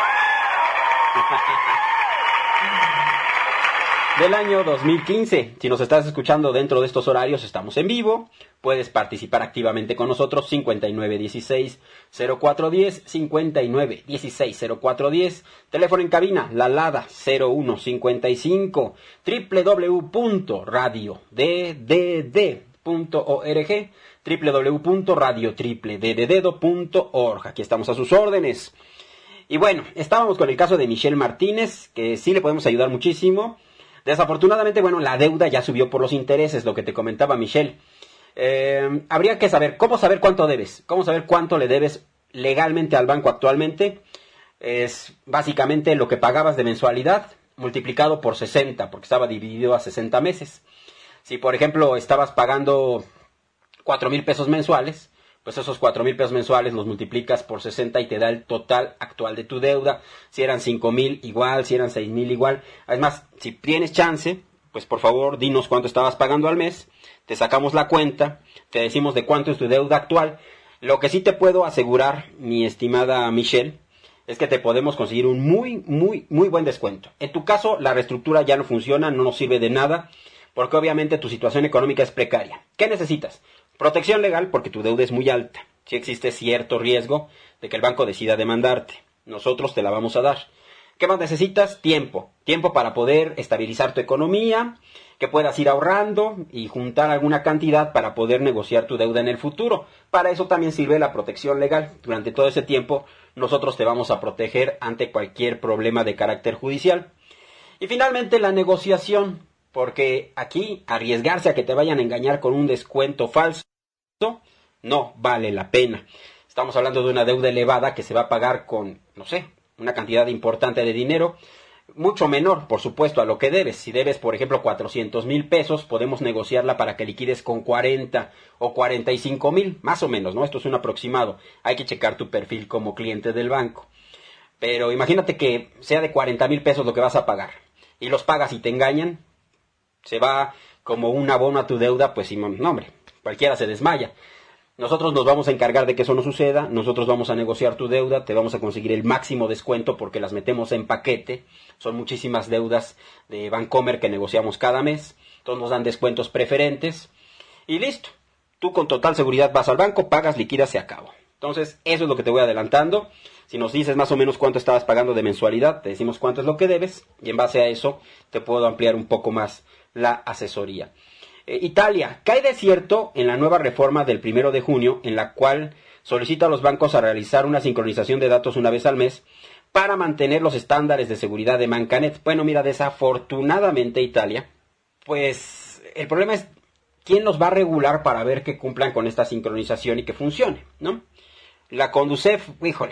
Del año dos mil quince. Si nos estás escuchando dentro de estos horarios, estamos en vivo. Puedes participar activamente con nosotros. cincuenta y nueve dieciséis cero cuatro diez, cincuenta y nueve dieciséis cero cuatro diez. Teléfono en cabina, la Lada cero uno cincuenta y cinco. doble u doble u doble u punto radio d d d punto org. doble u doble u doble u punto radio d d d punto org. Aquí estamos a sus órdenes. Y bueno, estábamos con el caso de Michelle Martínez, que sí le podemos ayudar muchísimo. Desafortunadamente, bueno, la deuda ya subió por los intereses, lo que te comentaba Michelle. Eh, habría que saber, ¿cómo saber cuánto debes? ¿Cómo saber cuánto le debes legalmente al banco actualmente? Es básicamente lo que pagabas de mensualidad multiplicado por sesenta, porque estaba dividido a sesenta meses. Si, por ejemplo, estabas pagando cuatro mil pesos mensuales, pues esos cuatro mil pesos mensuales los multiplicas por sesenta y te da el total actual de tu deuda. Si eran cinco mil igual, si eran seis mil igual. Además, si tienes chance, pues por favor dinos cuánto estabas pagando al mes. Te sacamos la cuenta, te decimos de cuánto es tu deuda actual. Lo que sí te puedo asegurar, mi estimada Michelle, es que te podemos conseguir un muy, muy, muy buen descuento. En tu caso, la reestructura ya no funciona, no nos sirve de nada, porque obviamente tu situación económica es precaria. ¿Qué necesitas? Protección legal, porque tu deuda es muy alta. Si existe cierto riesgo de que el banco decida demandarte. Nosotros te la vamos a dar. ¿Qué más necesitas? Tiempo. Tiempo para poder estabilizar tu economía, que puedas ir ahorrando y juntar alguna cantidad para poder negociar tu deuda en el futuro. Para eso también sirve la protección legal. Durante todo ese tiempo, nosotros te vamos a proteger ante cualquier problema de carácter judicial. Y finalmente, la negociación. Porque aquí arriesgarse a que te vayan a engañar con un descuento falso no vale la pena. Estamos hablando de una deuda elevada que se va a pagar con, no sé, una cantidad importante de dinero, mucho menor, por supuesto, a lo que debes. Si debes, por ejemplo, cuatrocientos mil pesos, podemos negociarla para que liquides con cuarenta o cuarenta y cinco mil, más o menos, ¿no? Esto es un aproximado. Hay que checar tu perfil como cliente del banco. Pero imagínate que sea de cuarenta mil pesos lo que vas a pagar y los pagas y te engañan. Se va como un abono a tu deuda, pues no, hombre, cualquiera se desmaya. Nosotros nos vamos a encargar de que eso no suceda, nosotros vamos a negociar tu deuda, te vamos a conseguir el máximo descuento porque las metemos en paquete. Son muchísimas deudas de Bancomer que negociamos cada mes, entonces nos dan descuentos preferentes y listo. Tú con total seguridad vas al banco, pagas, liquidas, se acabó. Entonces, eso es lo que te voy adelantando. Si nos dices más o menos cuánto estabas pagando de mensualidad, te decimos cuánto es lo que debes y en base a eso te puedo ampliar un poco más la asesoría. Eh, Italia, cae de cierto en la nueva reforma del primero de junio, en la cual solicita a los bancos a realizar una sincronización de datos una vez al mes para mantener los estándares de seguridad de Mancanet. Bueno, mira, desafortunadamente Italia, pues el problema es quién los va a regular para ver que cumplan con esta sincronización y que funcione, ¿no? La Conducef, híjole,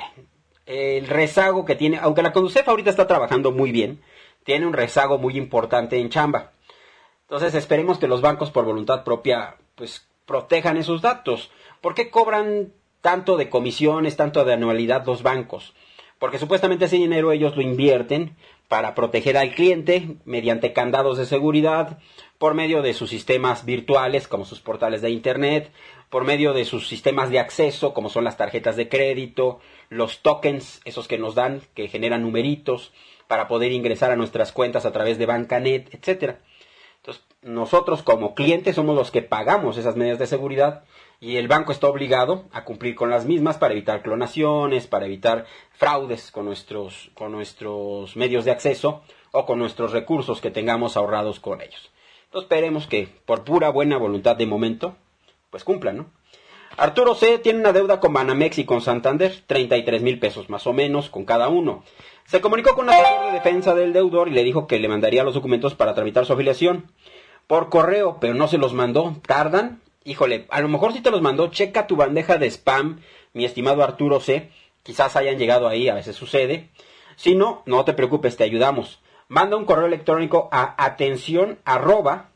el rezago que tiene, aunque la Conducef ahorita está trabajando muy bien, tiene un rezago muy importante en chamba. Entonces esperemos que los bancos por voluntad propia pues protejan esos datos. ¿Por qué cobran tanto de comisiones, tanto de anualidad los bancos? Porque supuestamente ese dinero ellos lo invierten para proteger al cliente mediante candados de seguridad, por medio de sus sistemas virtuales como sus portales de internet, por medio de sus sistemas de acceso como son las tarjetas de crédito, los tokens, esos que nos dan, que generan numeritos para poder ingresar a nuestras cuentas a través de Bancanet, etcétera. Entonces, nosotros como clientes somos los que pagamos esas medidas de seguridad y el banco está obligado a cumplir con las mismas para evitar clonaciones, para evitar fraudes con nuestros, con nuestros medios de acceso o con nuestros recursos que tengamos ahorrados con ellos. Entonces, esperemos que por pura buena voluntad de momento, pues cumplan, ¿no? Arturo C. tiene una deuda con Banamex y con Santander, treinta y tres mil pesos más o menos con cada uno. Se comunicó con un asesor de defensa del deudor y le dijo que le mandaría los documentos para tramitar su afiliación por correo, pero no se los mandó. ¿Tardan? Híjole, a lo mejor si te los mandó, checa tu bandeja de spam, mi estimado Arturo C. Quizás hayan llegado ahí, a veces sucede. Si no, no te preocupes, te ayudamos. Manda un correo electrónico a atención arroba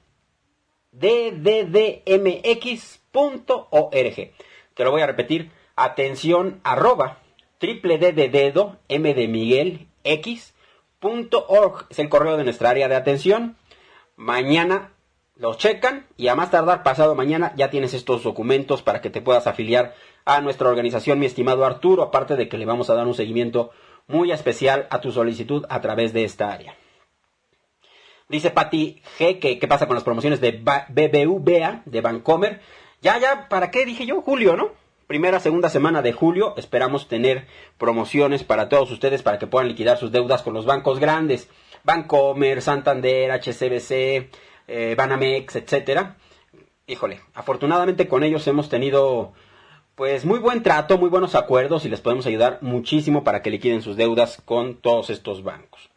d d d m x punto org. Te lo voy a repetir, atención arroba triple d de dedo m de Miguel x punto org es el correo de nuestra área de atención. Mañana los checan y a más tardar pasado mañana ya tienes estos documentos para que te puedas afiliar a nuestra organización, mi estimado Arturo, aparte de que le vamos a dar un seguimiento muy especial a tu solicitud a través de esta área. Dice Pati G que qué pasa con las promociones de B B V A de Bancomer. Ya, ya, ¿para qué? Dije yo, julio, ¿no? Primera, segunda semana de julio, esperamos tener promociones para todos ustedes para que puedan liquidar sus deudas con los bancos grandes. Bancomer, Santander, H S B C, eh, Banamex, etcétera. Híjole, afortunadamente con ellos hemos tenido pues muy buen trato, muy buenos acuerdos y les podemos ayudar muchísimo para que liquiden sus deudas con todos estos bancos.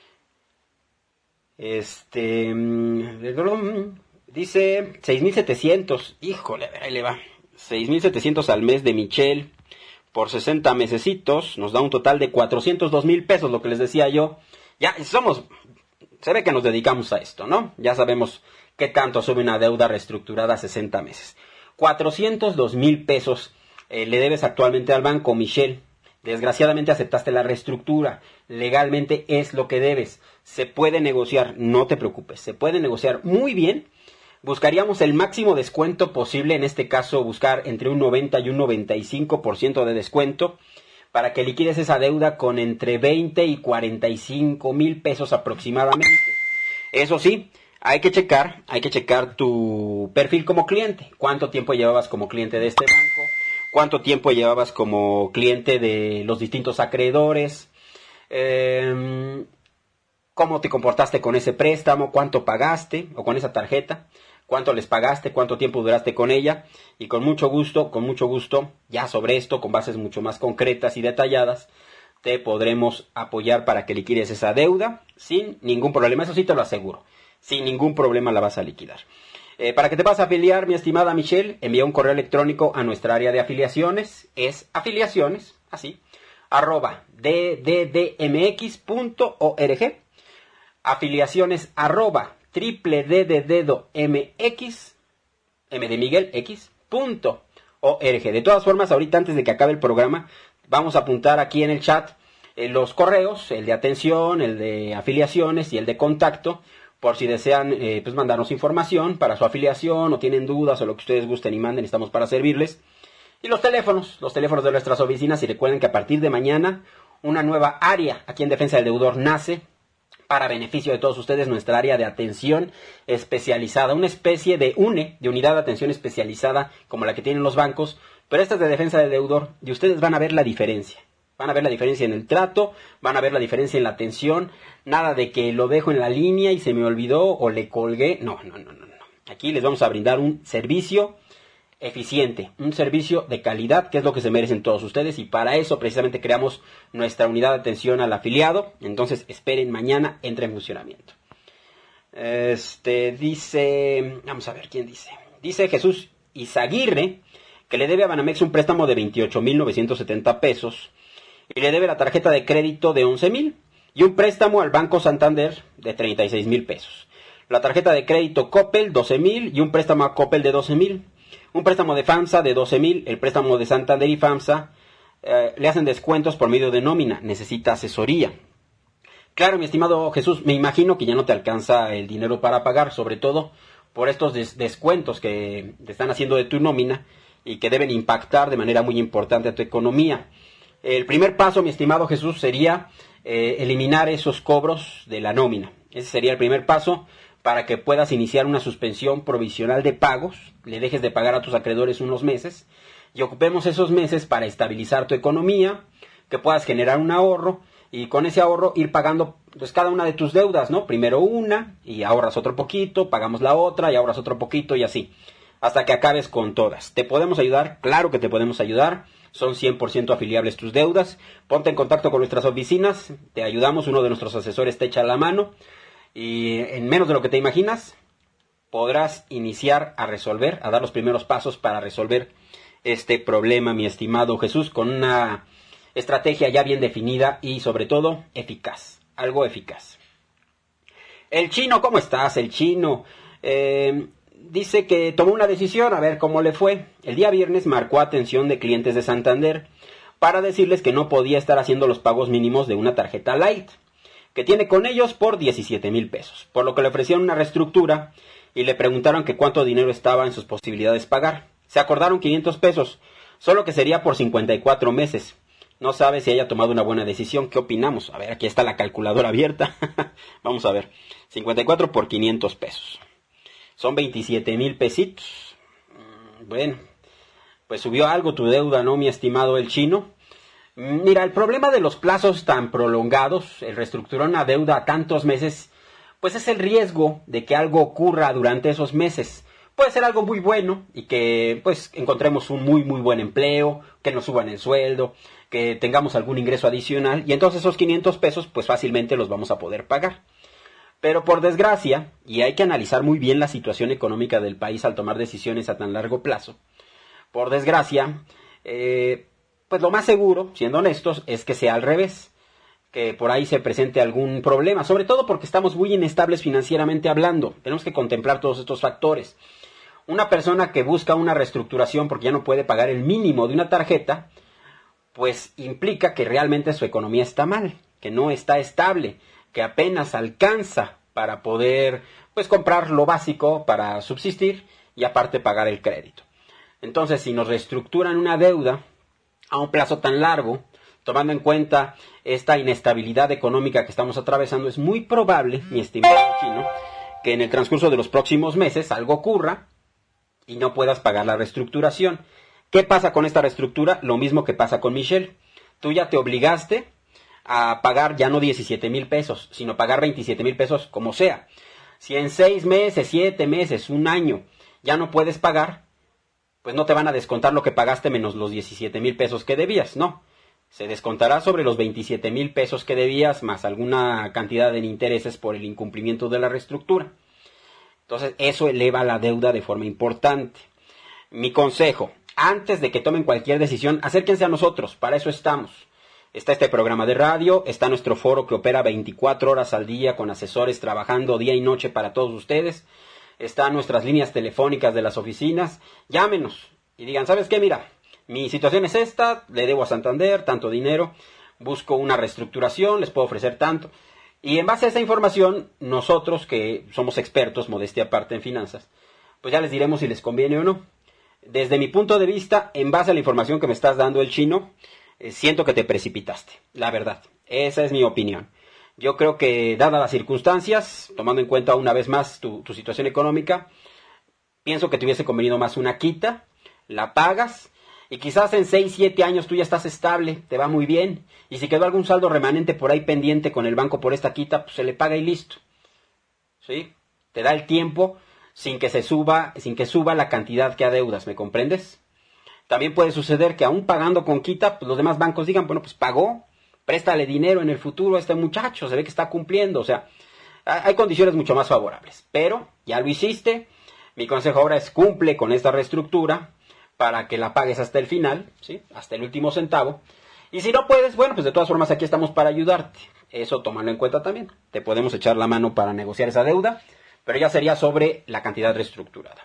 Este... dice seis mil setecientos, híjole, a ver, ahí le va. seis mil setecientos al mes de Michelle por sesenta mesecitos, nos da un total de cuatrocientos dos mil pesos, lo que les decía yo. Ya somos, se ve que nos dedicamos a esto, ¿no? Ya sabemos qué tanto sube una deuda reestructurada a sesenta meses. cuatrocientos dos mil pesos eh, le debes actualmente al banco, Michelle. Desgraciadamente aceptaste la reestructura, legalmente es lo que debes. Se puede negociar, no te preocupes, se puede negociar muy bien. Buscaríamos el máximo descuento posible, en este caso buscar entre un noventa y un noventa y cinco por ciento de descuento para que liquides esa deuda con entre veinte y cuarenta y cinco mil pesos aproximadamente. Eso sí, hay que checar, hay que checar tu perfil como cliente. ¿Cuánto tiempo llevabas como cliente de este banco? ¿Cuánto tiempo llevabas como cliente de los distintos acreedores? Eh, ¿Cómo te comportaste con ese préstamo? ¿Cuánto pagaste? O con esa tarjeta. ¿Cuánto les pagaste? ¿Cuánto tiempo duraste con ella? Y con mucho gusto, con mucho gusto, ya sobre esto, con bases mucho más concretas y detalladas, te podremos apoyar para que liquides esa deuda sin ningún problema. Eso sí te lo aseguro. Sin ningún problema la vas a liquidar. Eh, para que te vas a afiliar, mi estimada Michelle, envía un correo electrónico a nuestra área de afiliaciones. Es afiliaciones, así, arroba ddmx punto org. Afiliaciones arroba triple d de dedo mx, m de Miguel, x, punto org. De todas formas, ahorita antes de que acabe el programa, vamos a apuntar aquí en el chat eh, los correos, el de atención, el de afiliaciones y el de contacto, por si desean eh, pues mandarnos información para su afiliación o tienen dudas o lo que ustedes gusten y manden, estamos para servirles. Y los teléfonos, los teléfonos de nuestras oficinas, y recuerden que a partir de mañana una nueva área aquí en Defensa del Deudor nace para beneficio de todos ustedes, nuestra área de atención especializada, una especie de U N E, de unidad de atención especializada como la que tienen los bancos, pero esta es de Defensa del Deudor y ustedes van a ver la diferencia. Van a ver la diferencia en el trato, van a ver la diferencia en la atención, nada de que lo dejo en la línea y se me olvidó o le colgué, no, no, no, no, no. Aquí les vamos a brindar un servicio eficiente, un servicio de calidad, que es lo que se merecen todos ustedes, y para eso precisamente creamos nuestra unidad de atención al afiliado. Entonces esperen, mañana entra en funcionamiento. Este dice, vamos a ver quién dice. Dice Jesús Izaguirre que le debe a Banamex un préstamo de veintiocho mil novecientos setenta pesos y le debe la tarjeta de crédito de once mil y un préstamo al Banco Santander de treinta y seis mil pesos. La tarjeta de crédito Coppel doce mil y un préstamo a Coppel de doce mil. Un préstamo de FAMSA de doce mil, el préstamo de Santander y FAMSA eh, le hacen descuentos por medio de nómina, necesita asesoría. Claro, mi estimado Jesús, me imagino que ya no te alcanza el dinero para pagar, sobre todo por estos des- descuentos que te están haciendo de tu nómina y que deben impactar de manera muy importante a tu economía. El primer paso, mi estimado Jesús, sería eh, eliminar esos cobros de la nómina. Ese sería el primer paso para que puedas iniciar una suspensión provisional de pagos, le dejes de pagar a tus acreedores unos meses y ocupemos esos meses para estabilizar tu economía, que puedas generar un ahorro y con ese ahorro ir pagando pues cada una de tus deudas, ¿no? Primero una y ahorras otro poquito, pagamos la otra y ahorras otro poquito y así, hasta que acabes con todas. ¿Te podemos ayudar? Claro que te podemos ayudar. Son cien por ciento afiliables tus deudas. Ponte en contacto con nuestras oficinas, te ayudamos, uno de nuestros asesores te echa la mano. Y en menos de lo que te imaginas, podrás iniciar a resolver, a dar los primeros pasos para resolver este problema, mi estimado Jesús, con una estrategia ya bien definida y sobre todo eficaz, algo eficaz. El Chino, ¿cómo estás? El Chino eh, dice que tomó una decisión, a ver cómo le fue. El día viernes marcó atención de clientes de Santander para decirles que no podía estar haciendo los pagos mínimos de una tarjeta Light, que tiene con ellos por diecisiete mil pesos, por lo que le ofrecieron una reestructura y le preguntaron que cuánto dinero estaba en sus posibilidades pagar. Se acordaron quinientos pesos, solo que sería por cincuenta y cuatro meses. No sabe si haya tomado una buena decisión. ¿Qué opinamos? A ver, aquí está la calculadora abierta. Vamos a ver. cincuenta y cuatro por quinientos pesos. Son veintisiete mil pesitos. Bueno, pues subió algo tu deuda, ¿no, mi estimado el chino? Mira, el problema de los plazos tan prolongados, el reestructurar una deuda a tantos meses, pues es el riesgo de que algo ocurra durante esos meses. Puede ser algo muy bueno y que pues encontremos un muy muy buen empleo, que nos suban el sueldo, que tengamos algún ingreso adicional y entonces esos quinientos pesos pues fácilmente los vamos a poder pagar. Pero por desgracia, y hay que analizar muy bien la situación económica del país al tomar decisiones a tan largo plazo, por desgracia, eh, pues lo más seguro, siendo honestos, es que sea al revés, que por ahí se presente algún problema, sobre todo porque estamos muy inestables financieramente hablando. Tenemos que contemplar todos estos factores. Una persona que busca una reestructuración porque ya no puede pagar el mínimo de una tarjeta, pues implica que realmente su economía está mal, que no está estable, que apenas alcanza para poder pues comprar lo básico para subsistir y aparte pagar el crédito. Entonces, si nos reestructuran una deuda a un plazo tan largo, tomando en cuenta esta inestabilidad económica que estamos atravesando, es muy probable, mi estimado chino, que en el transcurso de los próximos meses algo ocurra y no puedas pagar la reestructuración. ¿Qué pasa con esta reestructura? Lo mismo que pasa con Michelle. Tú ya te obligaste a pagar ya no diecisiete mil pesos, sino pagar veintisiete mil pesos como sea. Si en seis meses, siete meses, un año ya no puedes pagar, pues no te van a descontar lo que pagaste menos los diecisiete mil pesos que debías, no. Se descontará sobre los veintisiete mil pesos que debías más alguna cantidad en intereses por el incumplimiento de la reestructura. Entonces eso eleva la deuda de forma importante. Mi consejo, antes de que tomen cualquier decisión, acérquense a nosotros, para eso estamos. Está este programa de radio, está nuestro foro que opera veinticuatro horas al día con asesores trabajando día y noche para todos ustedes. Están nuestras líneas telefónicas de las oficinas. Llámenos y digan, ¿sabes qué? Mira, mi situación es esta, le debo a Santander tanto dinero, busco una reestructuración, les puedo ofrecer tanto. Y en base a esa información, nosotros que somos expertos, modestia aparte en finanzas, pues ya les diremos si les conviene o no. Desde mi punto de vista, en base a la información que me estás dando el chino, eh, siento que te precipitaste, la verdad. Esa es mi opinión. Yo creo que, dadas las circunstancias, tomando en cuenta una vez más tu, tu situación económica, pienso que te hubiese convenido más una quita, la pagas, y quizás en seis, siete años tú ya estás estable, te va muy bien, y si quedó algún saldo remanente por ahí pendiente con el banco por esta quita, pues se le paga y listo. ¿Sí? Te da el tiempo sin que se suba, sin que suba la cantidad que adeudas, ¿me comprendes? También puede suceder que aún pagando con quita, pues los demás bancos digan, bueno, pues pagó, préstale dinero en el futuro a este muchacho, se ve que está cumpliendo, o sea, hay condiciones mucho más favorables, pero ya lo hiciste, mi consejo ahora es cumple con esta reestructura para que la pagues hasta el final, ¿sí? Hasta el último centavo, y si no puedes, bueno, pues de todas formas aquí estamos para ayudarte, eso tómalo en cuenta también, te podemos echar la mano para negociar esa deuda, pero ya sería sobre la cantidad reestructurada.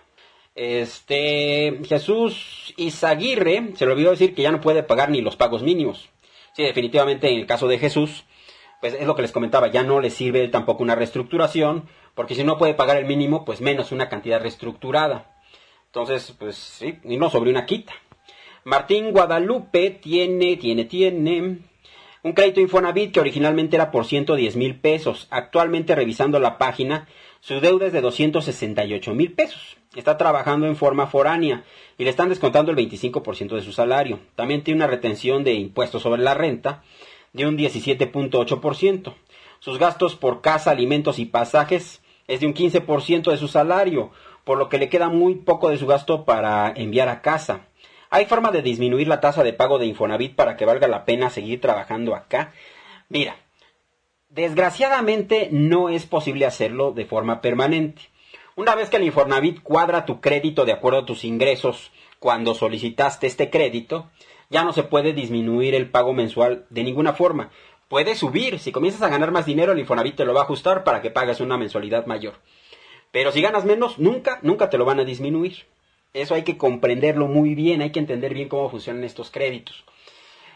Este, Jesús Izaguirre, se le olvidó decir que ya no puede pagar ni los pagos mínimos. Sí, definitivamente en el caso de Jesús, pues es lo que les comentaba, ya no le sirve tampoco una reestructuración, porque si no puede pagar el mínimo, pues menos una cantidad reestructurada. Entonces, pues sí, y no sobre una quita. Martín Guadalupe tiene, tiene, tiene un crédito Infonavit que originalmente era por ciento diez mil pesos. Actualmente, revisando la página, su deuda es de doscientos sesenta y ocho mil pesos. Está trabajando en forma foránea y le están descontando el veinticinco por ciento de su salario. También tiene una retención de impuestos sobre la renta de un diecisiete punto ocho por ciento. Sus gastos por casa, alimentos y pasajes es de un quince por ciento de su salario, por lo que le queda muy poco de su gasto para enviar a casa. ¿Hay forma de disminuir la tasa de pago de Infonavit para que valga la pena seguir trabajando acá? Mira, desgraciadamente no es posible hacerlo de forma permanente. Una vez que el Infonavit cuadra tu crédito de acuerdo a tus ingresos cuando solicitaste este crédito, ya no se puede disminuir el pago mensual de ninguna forma. Puede subir, si comienzas a ganar más dinero, el Infonavit te lo va a ajustar para que pagues una mensualidad mayor. Pero si ganas menos, nunca, nunca te lo van a disminuir. Eso hay que comprenderlo muy bien, hay que entender bien cómo funcionan estos créditos.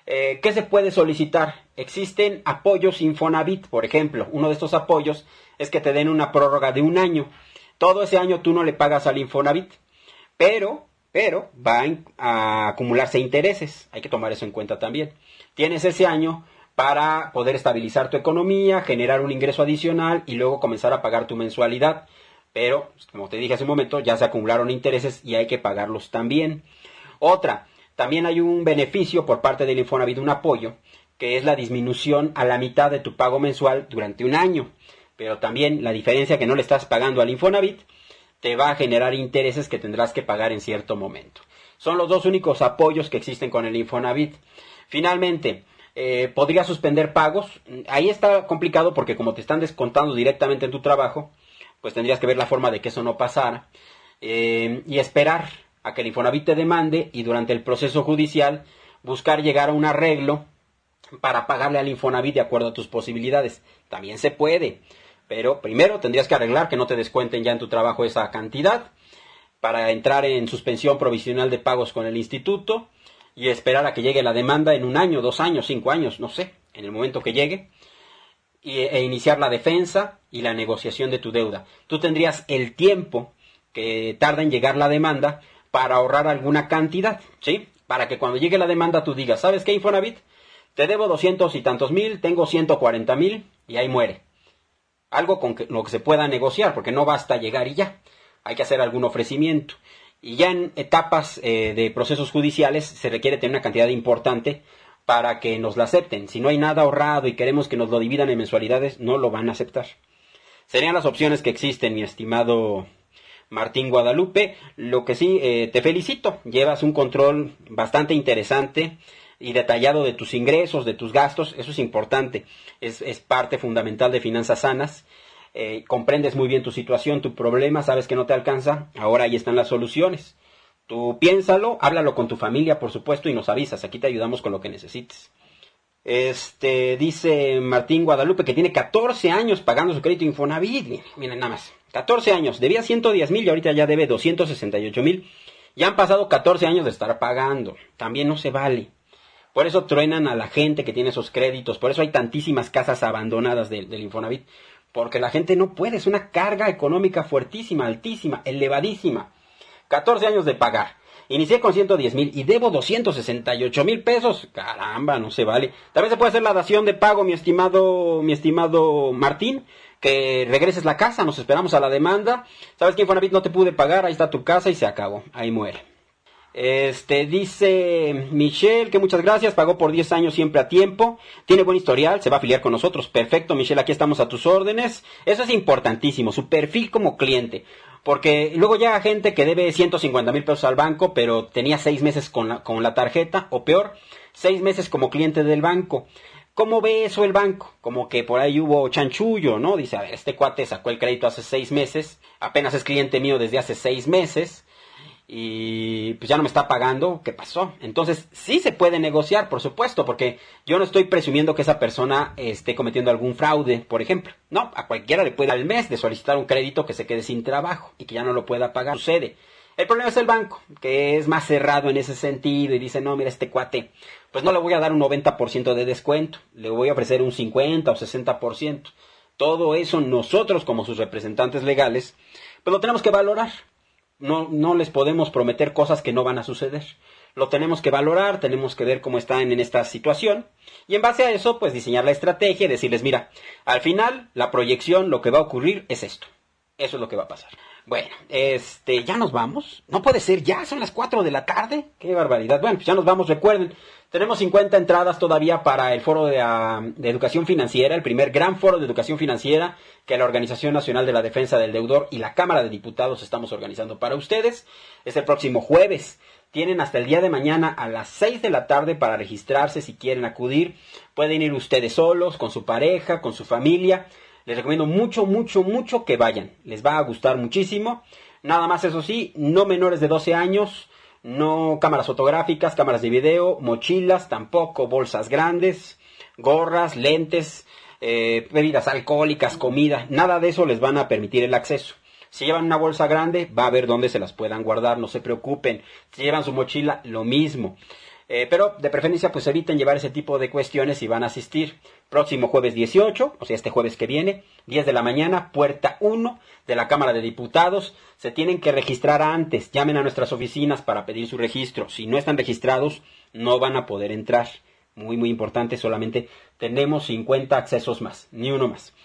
Eh, ¿Qué se puede solicitar? Existen apoyos Infonavit, por ejemplo. Uno de estos apoyos es que te den una prórroga de un año. Todo ese año tú no le pagas al Infonavit, pero, pero va a acumularse intereses. Hay que tomar eso en cuenta también. Tienes ese año para poder estabilizar tu economía, generar un ingreso adicional y luego comenzar a pagar tu mensualidad. Pero, como te dije hace un momento, ya se acumularon intereses y hay que pagarlos también. Otra, también hay un beneficio por parte del Infonavit, un apoyo, que es la disminución a la mitad de tu pago mensual durante un año. Pero también la diferencia que no le estás pagando al Infonavit te va a generar intereses que tendrás que pagar en cierto momento. Son los dos únicos apoyos que existen con el Infonavit. Finalmente, eh, podría suspender pagos. Ahí está complicado porque como te están descontando directamente en tu trabajo, pues tendrías que ver la forma de que eso no pasara eh, y esperar a que el Infonavit te demande y durante el proceso judicial buscar llegar a un arreglo para pagarle al Infonavit de acuerdo a tus posibilidades. También se puede, pero primero tendrías que arreglar que no te descuenten ya en tu trabajo esa cantidad para entrar en suspensión provisional de pagos con el instituto y esperar a que llegue la demanda en un año, dos años, cinco años, no sé, en el momento que llegue, y, e iniciar la defensa y la negociación de tu deuda. Tú tendrías el tiempo que tarda en llegar la demanda para ahorrar alguna cantidad, ¿sí? Para que cuando llegue la demanda tú digas, ¿sabes qué, Infonavit? Te debo doscientos y tantos mil, tengo ciento cuarenta mil y ahí muere. Algo con que, lo que se pueda negociar, porque no basta llegar y ya. Hay que hacer algún ofrecimiento. Y ya en etapas eh, de procesos judiciales se requiere tener una cantidad importante para que nos la acepten. Si no hay nada ahorrado y queremos que nos lo dividan en mensualidades, no lo van a aceptar. Serían las opciones que existen, mi estimado Martín Guadalupe. Lo que sí, eh, te felicito. Llevas un control bastante interesante y detallado de tus ingresos, de tus gastos. Eso es importante. Es, es parte fundamental de finanzas sanas. Eh, comprendes muy bien tu situación, tu problema, sabes que no te alcanza. Ahora ahí están las soluciones. Tú piénsalo, háblalo con tu familia, por supuesto, y nos avisas. Aquí te ayudamos con lo que necesites. Este, dice Martín Guadalupe que tiene catorce años pagando su crédito Infonavit. Miren, miren nada más. catorce años. Debía ciento diez mil y ahorita ya debe doscientos sesenta y ocho mil. Ya han pasado catorce años de estar pagando. También no se vale. Por eso truenan a la gente que tiene esos créditos. Por eso hay tantísimas casas abandonadas del, del Infonavit. Porque la gente no puede. Es una carga económica fuertísima, altísima, elevadísima. catorce años de pagar. Inicié con ciento diez mil y debo doscientos sesenta y ocho mil pesos. Caramba, no se vale. También se puede hacer la dación de pago, mi estimado, mi estimado Martín. Que regreses la casa, nos esperamos a la demanda. ¿Sabes que Infonavit no te pude pagar? Ahí está tu casa y se acabó. Ahí muere. Este, dice Michelle que muchas gracias, pagó por diez años siempre a tiempo, tiene buen historial, se va a afiliar con nosotros. Perfecto, Michelle, aquí estamos a tus órdenes. Eso es importantísimo, su perfil como cliente. Porque luego llega gente que debe ciento cincuenta mil pesos al banco, pero tenía seis meses con la, con la tarjeta, o peor, seis meses como cliente del banco. ¿Cómo ve eso el banco? Como que por ahí hubo chanchullo, ¿no? Dice, a ver, este cuate sacó el crédito hace seis meses, apenas es cliente mío desde hace seis meses, y pues ya no me está pagando. ¿Qué pasó? Entonces sí se puede negociar, por supuesto, porque yo no estoy presumiendo que esa persona esté cometiendo algún fraude, por ejemplo. No, a cualquiera le puede al mes de solicitar un crédito que se quede sin trabajo y que ya no lo pueda pagar. Sucede. El problema es el banco, que es más cerrado en ese sentido y dice, no, mira, este cuate, pues no le voy a dar un noventa por ciento de descuento, le voy a ofrecer un cincuenta o sesenta por ciento. Todo eso nosotros como sus representantes legales, pues lo tenemos que valorar. No, no les podemos prometer cosas que no van a suceder. Lo tenemos que valorar, tenemos que ver cómo están en esta situación. Y en base a eso, pues diseñar la estrategia y decirles, mira, al final, la proyección, lo que va a ocurrir es esto. Eso es lo que va a pasar. Bueno, este, ya nos vamos. No puede ser, ya son las cuatro de la tarde. Qué barbaridad. Bueno, pues ya nos vamos, recuerden. Tenemos cincuenta entradas todavía para el foro de, uh, de educación financiera, el primer gran foro de educación financiera que la Organización Nacional de la Defensa del Deudor y la Cámara de Diputados estamos organizando para ustedes. Es el próximo jueves. Tienen hasta el día de mañana a las seis de la tarde para registrarse si quieren acudir. Pueden ir ustedes solos, con su pareja, con su familia. Les recomiendo mucho, mucho, mucho que vayan. Les va a gustar muchísimo. Nada más, eso sí, no menores de doce años. No cámaras fotográficas, cámaras de video, mochilas, tampoco bolsas grandes, gorras, lentes, eh, bebidas alcohólicas, comida. Nada de eso les van a permitir el acceso. Si llevan una bolsa grande, va a haber dónde se las puedan guardar, no se preocupen. Si llevan su mochila, lo mismo. Eh, pero de preferencia pues eviten llevar ese tipo de cuestiones si van a asistir. Próximo jueves dieciocho, o sea este jueves que viene, diez de la mañana, puerta uno de la Cámara de Diputados. Se tienen que registrar antes, llamen a nuestras oficinas para pedir su registro. Si no están registrados, no van a poder entrar. Muy muy importante, solamente tenemos cincuenta accesos más, ni uno más.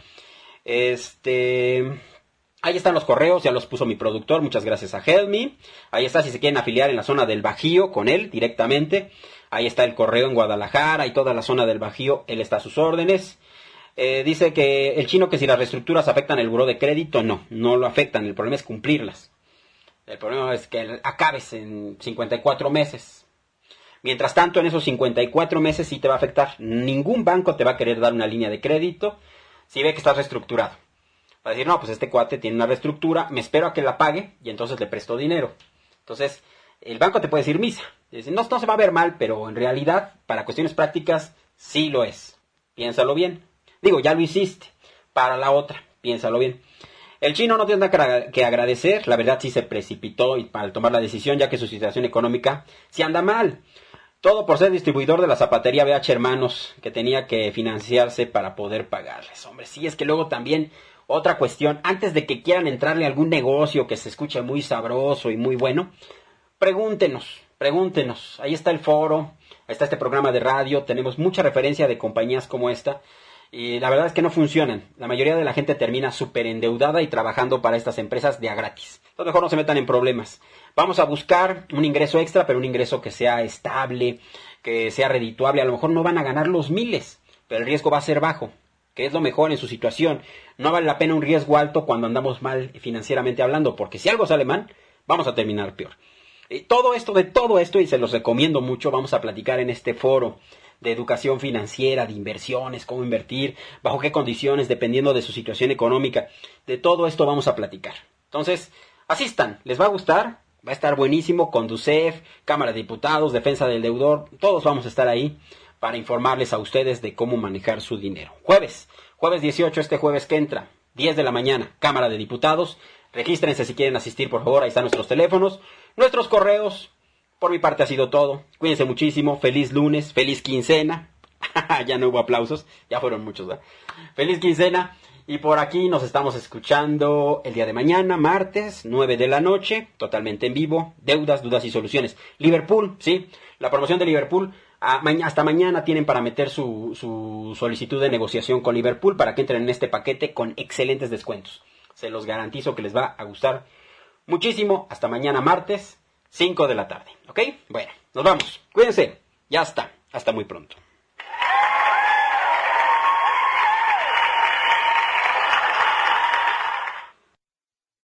Este... Ahí están los correos, ya los puso mi productor, muchas gracias a Helmi. Ahí está si se quieren afiliar en la zona del Bajío con él directamente. Ahí está el correo en Guadalajara y toda la zona del Bajío, él está a sus órdenes. Eh, dice que el chino que si las reestructuras afectan el buró de crédito, no, no lo afectan, el problema es cumplirlas. El problema es que acabes en cincuenta y cuatro meses. Mientras tanto, en esos cincuenta y cuatro meses sí te va a afectar. Ningún banco te va a querer dar una línea de crédito si ve que estás reestructurado. Va a decir, no, pues este cuate tiene una reestructura, me espero a que la pague y entonces le presto dinero. Entonces, el banco te puede decir misa. Dice, no, no se va a ver mal, pero en realidad, para cuestiones prácticas, sí lo es. Piénsalo bien. Digo, ya lo hiciste. Para la otra, piénsalo bien. El chino no tiene nada que agradecer. La verdad sí se precipitó y para tomar la decisión, ya que su situación económica sí anda mal. Todo por ser distribuidor de la zapatería B H Hermanos, que tenía que financiarse para poder pagarles. Hombre, sí, es que luego también... Otra cuestión, antes de que quieran entrarle a algún negocio que se escuche muy sabroso y muy bueno, pregúntenos, pregúntenos. Ahí está el foro, ahí está este programa de radio, tenemos mucha referencia de compañías como esta y la verdad es que no funcionan. La mayoría de la gente termina súper endeudada y trabajando para estas empresas de a gratis. Entonces mejor no se metan en problemas. Vamos a buscar un ingreso extra, pero un ingreso que sea estable, que sea redituable. A lo mejor no van a ganar los miles, pero el riesgo va a ser bajo, que es lo mejor en su situación. No vale la pena un riesgo alto cuando andamos mal financieramente hablando, porque si algo sale mal, vamos a terminar peor. Y todo esto, de todo esto, y se los recomiendo mucho, vamos a platicar en este foro de educación financiera, de inversiones, cómo invertir, bajo qué condiciones, dependiendo de su situación económica. De todo esto vamos a platicar. Entonces, asistan, les va a gustar, va a estar buenísimo, Conducef, Cámara de Diputados, Defensa del Deudor, todos vamos a estar ahí para informarles a ustedes de cómo manejar su dinero. Jueves, jueves dieciocho, este jueves que entra, diez de la mañana, Cámara de Diputados. Regístrense si quieren asistir, por favor, ahí están nuestros teléfonos, nuestros correos. Por mi parte ha sido todo. Cuídense muchísimo, feliz lunes, feliz quincena. Ya no hubo aplausos, ya fueron muchos, ¿verdad? Feliz quincena. Y por aquí nos estamos escuchando el día de mañana, martes, nueve de la noche, totalmente en vivo. Deudas, dudas y soluciones. Liverpool, sí, la promoción de Liverpool. Hasta mañana tienen para meter su, su solicitud de negociación con Liverpool para que entren en este paquete con excelentes descuentos. Se los garantizo que les va a gustar muchísimo. Hasta mañana martes, cinco de la tarde. ¿Ok? Bueno, nos vamos. Cuídense. Ya está. Hasta muy pronto.